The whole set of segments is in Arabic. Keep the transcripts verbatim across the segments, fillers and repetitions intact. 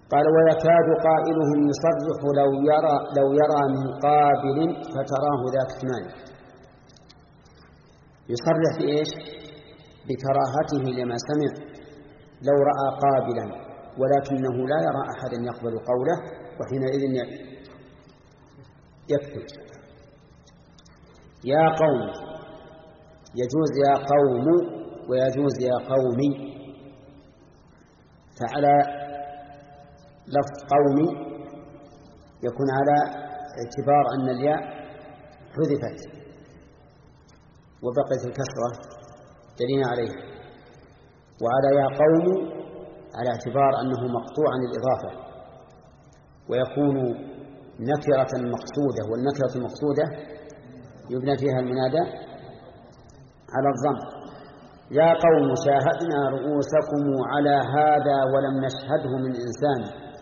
قال ويكاد قائلهم يصرح لو يرى, لو يرى من قابل فتراه ذاك كمال. يصرح بإيش؟ بكراهته لما سمع لو رأى قابلا، ولكنه لا يرى أحدا يقبل قوله، وحينئذ يكتب. يا قوم يجوز يا قوم ويجوز يا قومي، فعلى لفظ قومي يكون على اعتبار أن الياء حذفت وبقيت الكسرة دليل عليها، وعلى يا قوم على اعتبار أنه مقطوع عن الإضافة ويكون نكرة مقصودة، والنكرة المقصودة يبنى فيها المنادى على الضم. يا قوم شاهدنا رؤوسكم على هذا ولم نشهده من إنسان.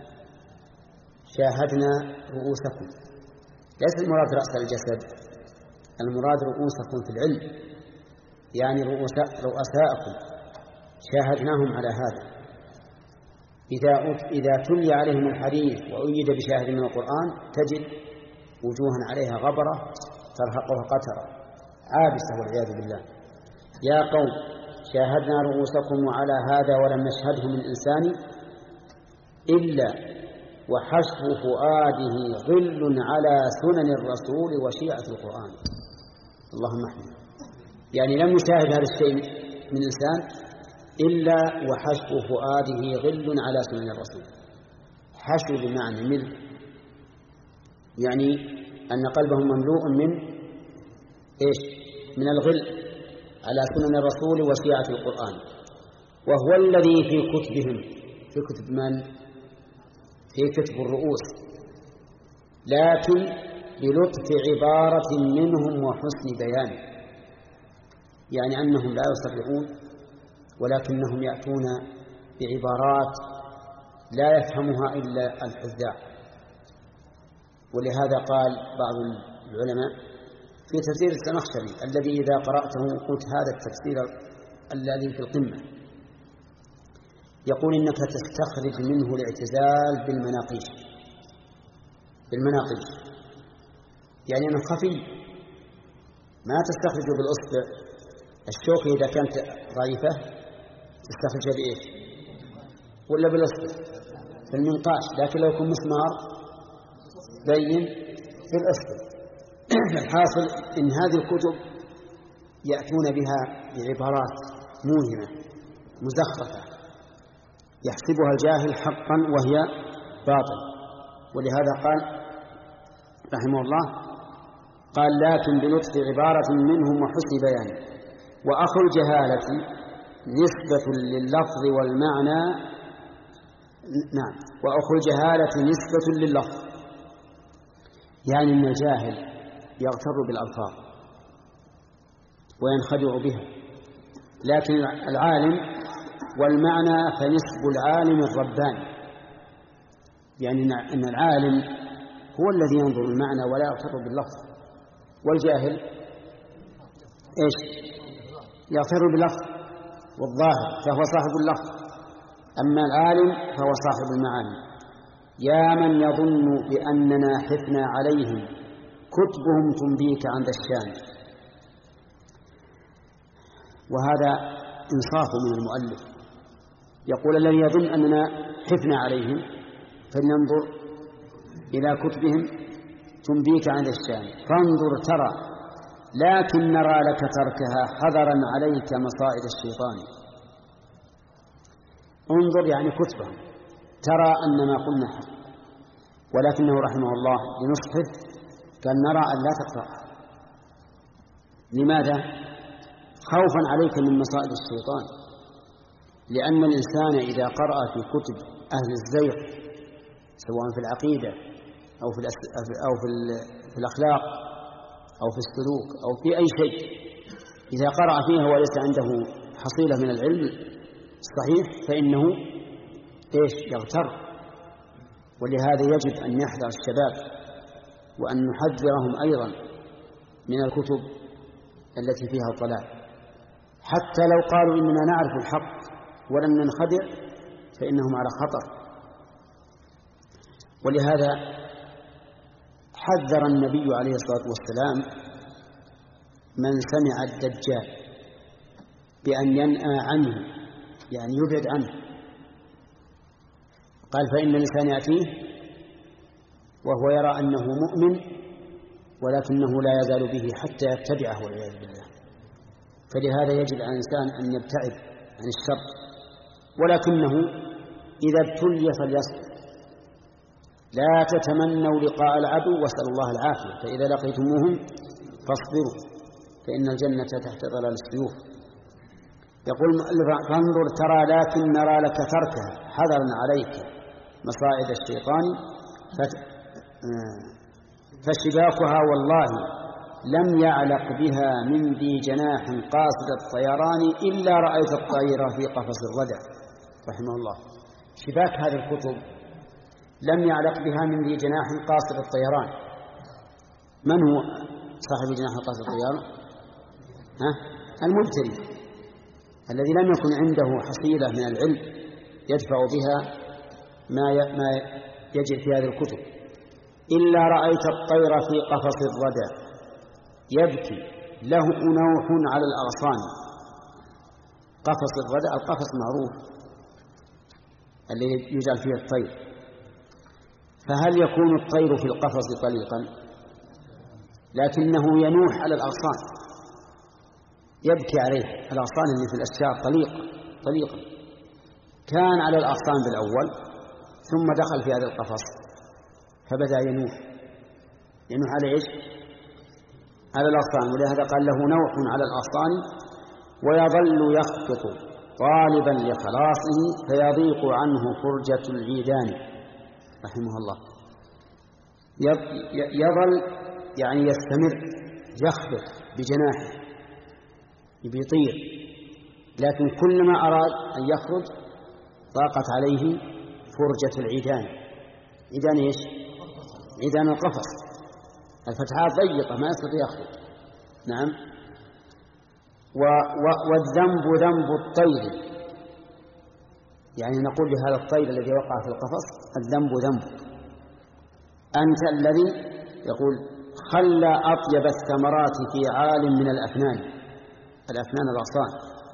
شاهدنا رؤوسكم، ليس المراد رأس الجسد، المراد رؤوسكم في العلم، يعني رؤساء رؤساءكم شاهدناهم على هذا. إذا إذا تلي عليهم الحديث وأيد بشاهد من القرآن تجد وجوها عليها غبرة ترهقها قترة عابسة والعياذ بالله. يا قوم شاهدنا رؤوسكم على هذا ولم نشهده من إنسان إلا وحشو فؤاده غل على سنن الرسول وشيعة القرآن. اللهم احمد. يعني لم يشاهد هذا الشيء من إنسان إلا وحشو فؤاده غل على سنن الرسول. حشو بمعنى ملء، يعني أن قلبه مملوء من إيش؟ من الغل على سنن الرسول وشيعة القرآن، وهو الذي في كتبهم، في كتب من؟ في كتب الرؤوس، لكن بلطف عبارة منهم وحسن بيان، يعني أنهم لا يصرحون ولكنهم يأتون بعبارات لا يفهمها إلا الحذاء. ولهذا قال بعض العلماء في تفسير الزمخشري الذي إذا قرأته قلت هذا التفسير الذي في القمة، يقول إنك تستخرج منه الاعتزال بالمناقيش، بالمناقيش يعني أنه خفي، ما تستخرجه بالأصبع. الشوكة إذا كانت ضعيفة تستخرجها بإيش؟ ولا بالأصبع؟ في المنقاش. لكن لو يكون مسمار بين في الأصبع. الحاصل إن هذه الكتب يأتون بها بعبارات موهمة مزخرفة يحسبها الجاهل حقا وهي باطل. ولهذا قال رحمه الله قال لكن بلطف عبارة منهم وحسن بيان. وأخو الجهالة نسبة لللفظ والمعنى. نعم، وأخو الجهالة نسبة لللفظ، يعني أن الجاهل يغتر بالألفاظ وينخدع بها، لكن العالم والمعنى فنسب العالم الرباني، يعني أن العالم هو الذي ينظر المعنى ولا يغتر باللفظ، والجاهل إيش؟ يغتر باللفظ والظاهر فهو صاحب اللفظ، أما العالم فهو صاحب المعاني. يا من يظن بأننا حثنا عليهم كتبهم تنبيك عند الشام. وهذا إنصاف من المؤلف، يقول الذي يظن أننا حثنا عليهم فلننظر إلى كتبهم تنبيك عند الشام، فانظر ترى لكن نرى لك تركها حذرا عليك مصائد الشيطان. انظر يعني كتبهم، ترى أن ما قلنا حق، ولكنه رحمه الله لنصحه قال نرى أن لا تقرأها. لماذا؟ خوفا عليك من مصائد الشيطان، لأن الإنسان إذا قرأ في كتب أهل الزيغ سواء في العقيدة أو في, أو في, في الأخلاق أو في السلوك أو في أي شيء، إذا قرأ فيها وليس عنده حصيلة من العلم الصحيح فإنه إيش؟ يغتر. ولهذا يجب أن يحذر الشباب وأن نحذرهم أيضا من الكتب التي فيها الضلال، حتى لو قالوا إننا نعرف الحق ولم ننخدع فإنهم على خطر، ولهذا حذر النبي عليه الصلاة والسلام من سمع الدجال بأن ينأى عنه، يعني يبعد عنه. قال: فإن الإنسان يأتيه وهو يرى أنه مؤمن ولكنه لا يزال به حتى يتبعه والعياذ بالله. فلهذا يجب على الإنسان أن يبتعد عن الشر، ولكنه إذا ابتلي فليصبر. لا تتمنوا لقاء العدو واسألوا الله العافية، فإذا لقيتموهم فاصبروا فإن الجنة تحت ظلال السيوف. يقول المؤلف: فانظر ترى لكن نرى لك تركها حذرا عليك مصائد الشيطان فشباكها والله لم يعلق بها من ذي جناح قاصد الطيران إلا رأيت الطير في قفص الردى. رحمه الله. شباك هذه الكتب لم يعلق بها من ذي جناح قاصد الطيران. من هو صاحب جناح قاصد الطيران؟ ها؟ المبتدئ الذي لم يكن عنده حصيلة من العلم يدفع بها ما ما يجد في هذه الكتب. إلا رأيت الطير في قفص الردى يبكي له نوح على الأغصان. قفص الردى القفص معروف الذي يجعل فيه الطير. فهل يكون الطير في القفص طليقا؟ لكنه ينوح على الأغصان، يبكي عليه. الأغصان اللي في الأشجار طليق طليقا. كان على الأغصان بالأول ثم دخل في هذا القفص فبدأ ينوح. ينوح على إيش؟ على الأغصان. ولهذا قال له نوح على الأغصان ويظل يخبط طالبا لخلاصه فيضيق عنه فرجة العيدان. رحمه الله. يظل يعني يستمر يخبط بجناحه بيطير، لكن كلما أراد أن يخرج ضاقت عليه فرجة العيدان. عيدان إيش؟ عيدان القفص. الفتحات ضيقة ما يستطيع يخرج. نعم. و و والذنب ذنب الطير، يعني نقول لهذا الطير الذي وقع في القفص: الذنب ذنبك أنت الذي يقول خلى أطيب الثمرات في عال من الأفنان. الأفنان الأغصان.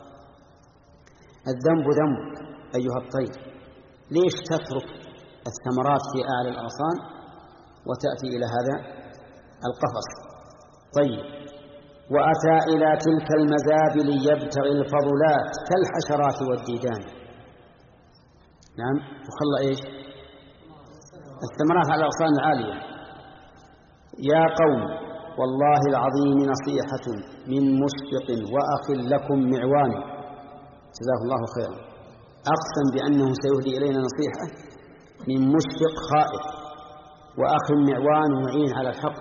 الذنب ذنبك أيها الطير، ليش تترك الثمرات في أعلى الأغصان وتأتي إلى هذا القفص؟ طيب. وأتى إلى تلك المزابل يبتغي الفضلات كالحشرات والديدان. نعم. وخلى إيش؟ الثمرات على الأغصان العالية. يا قوم والله العظيم نصيحة من مشفق وأخ لكم معوان. جزاه الله خيرا. أقسم بأنه سيهدي إلينا نصيحة من مشفق خائف وأخ معوان معين على الحق.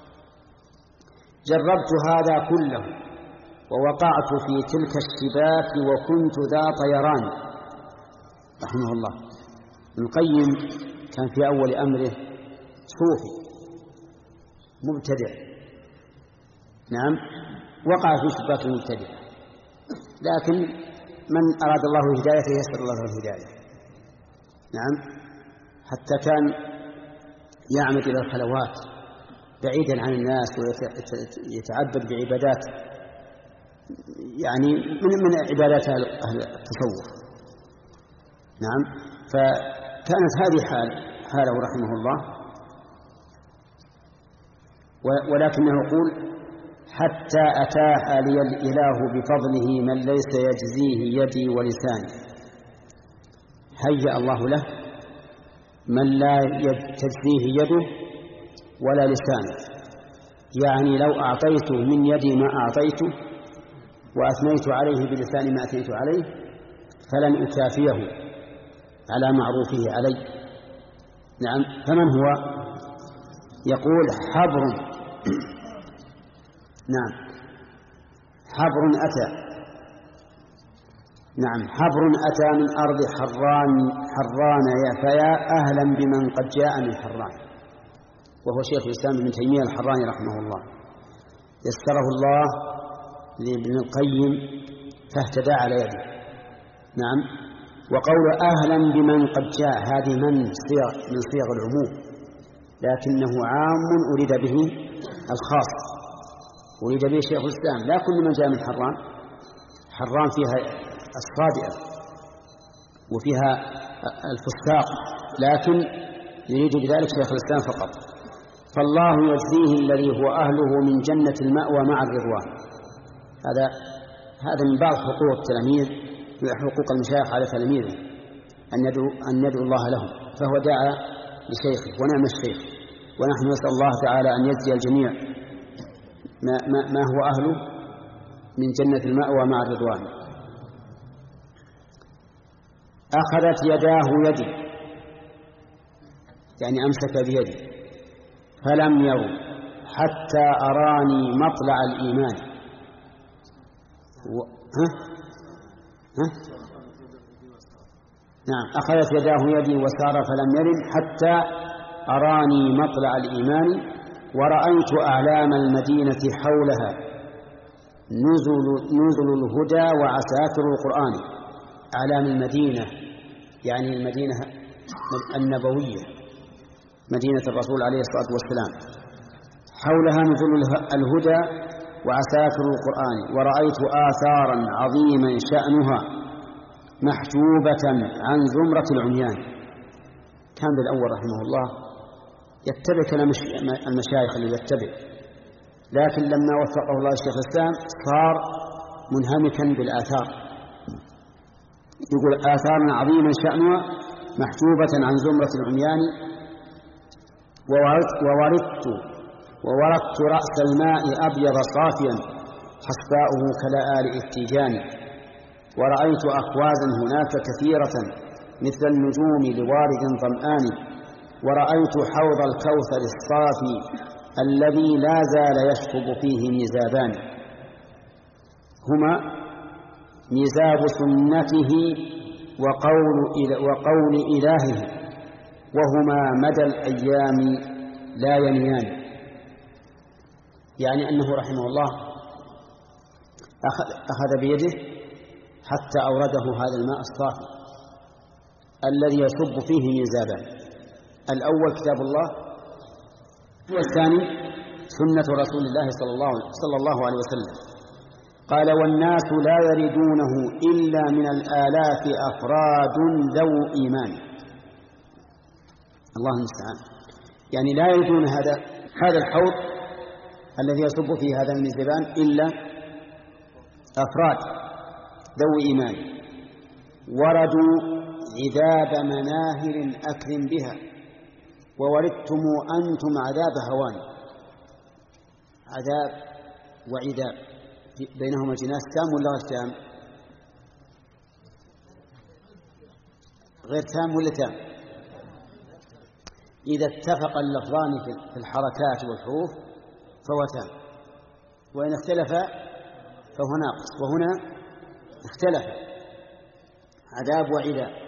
جربت هذا كله ووقعت في تلك الشباك وكنت ذا طيران. رحمه الله. ابن القيم كان في أول أمره صوفي مبتدع. نعم. وقع في شباك المبتدع، لكن من أراد الله هدايته يسر الله الهداية. نعم. حتى كان يعمد إلى الخلوات بعيدا عن الناس ويتعبد بعبادات يعني من من عبادات أهل التصوف. نعم. فكانت هذه حال حاله رحمه الله. ولكنه يقول حتى أتاح لي الإله بفضله من ليس يجزيه يدي ولساني. هيأ الله له من لا تجزيه يده ولا لسانه. يعني لو أعطيته من يدي ما أعطيته وأثنيت عليه بلساني ما أثنيت عليه فلن أكافيه على معروفه علي. نعم. فمن هو؟ يقول حبر. نعم. حبر أتى. نعم. حبر أتى من أرض حران حران فيا أهلا بمن قد جاء من حران. وهو شيخ الإسلام ابن تيمية الحراني رحمه الله. يسره الله لابن القيم فاهتدى على يده. نعم. وقول أهلا بمن قد جاء هذه من صيغ من صيغ العموم، لكنه عام أريد به الخاص، أريد به شيخ الإسلام، لا كل من جاء من حران. حران فيها الصابئة وفيها الفساق، لكن يريد بذلك شيخ الإسلام فقط. فالله يجزيه الذي هو أهله من جنة المأوى مع الرضوان. هذا هذا من بعض حقوق التلاميذ، حقوق المشايخ على تلاميذه، أن يدعو أن يدعو الله لهم، فهو دعا لشيخه ونعم الشيخ، ونحن نسأل الله تعالى أن يجزي الجميع ما, ما, ما هو أهله من جنة المأوى مع الرضوان. أخذت يداه يدي، يعني أمسك بيدي، فلم يروا حتى أراني مطلع الإيمان. و... ها؟ ها؟ نعم، أخذت يداه يدي وسار فلم يرن حتى أراني مطلع الإيمان، ورأيت أعلام المدينة حولها نزل, نزل الهدى وعساكر القرآن. أعلام المدينة يعني المدينة النبوية، مدينة الرسول عليه الصلاة والسلام، حولها نزل الهدى وعساكر القرآن. ورأيت آثارا عظيما شأنها محجوبة عن زمرة العميان. كان بالأول رحمه الله يتبع كلام المشايخ اللي يتبع، لكن لما وفقه الله الشيخ الإسلام صار منهمكا بالآثار. يقول آثار عظيما شأنها محجوبة عن زمرة العميان. ووردت ووردت رأس الماء أبيض صافيا حسباؤه كلآل التيجان. ورأيت أقوازا هناك كثيرة مثل النجوم لوارد ظمآن. ورأيت حوض الكوثر الصافي الذي لا زال يشكب فيه ميزابان، هما ميزاب سنته وقول, وقول إلهه، وهما مدى الأيام لا ينيان. يعني أنه رحمه الله أخذ بيده حتى أورده هذا الماء الصافي الذي يصب فيه ميزابان، الأول كتاب الله والثاني سنة رسول الله صلى الله, صلى الله عليه وسلم. قال والناس لا يردونه إلا من الآلاف أفراد ذو إيمان. الله المستعان. يعني لا يردون هذا هذا الحوض الذي يصب فيه هذا الميزابان إلا أفراد ذو إيمان. وردوا عذاب مناهر أكرم بها، ووردتم أنتم عذاب هوان. عذاب وعذاب بينهما جناس تام ولا غير تام؟ غير تام ولا تام؟ إذا اتفق اللفظان في الحركات والحروف فهو تام، وإن اختلف فهو ناقص، وهنا اختلف عذاب وعذاب.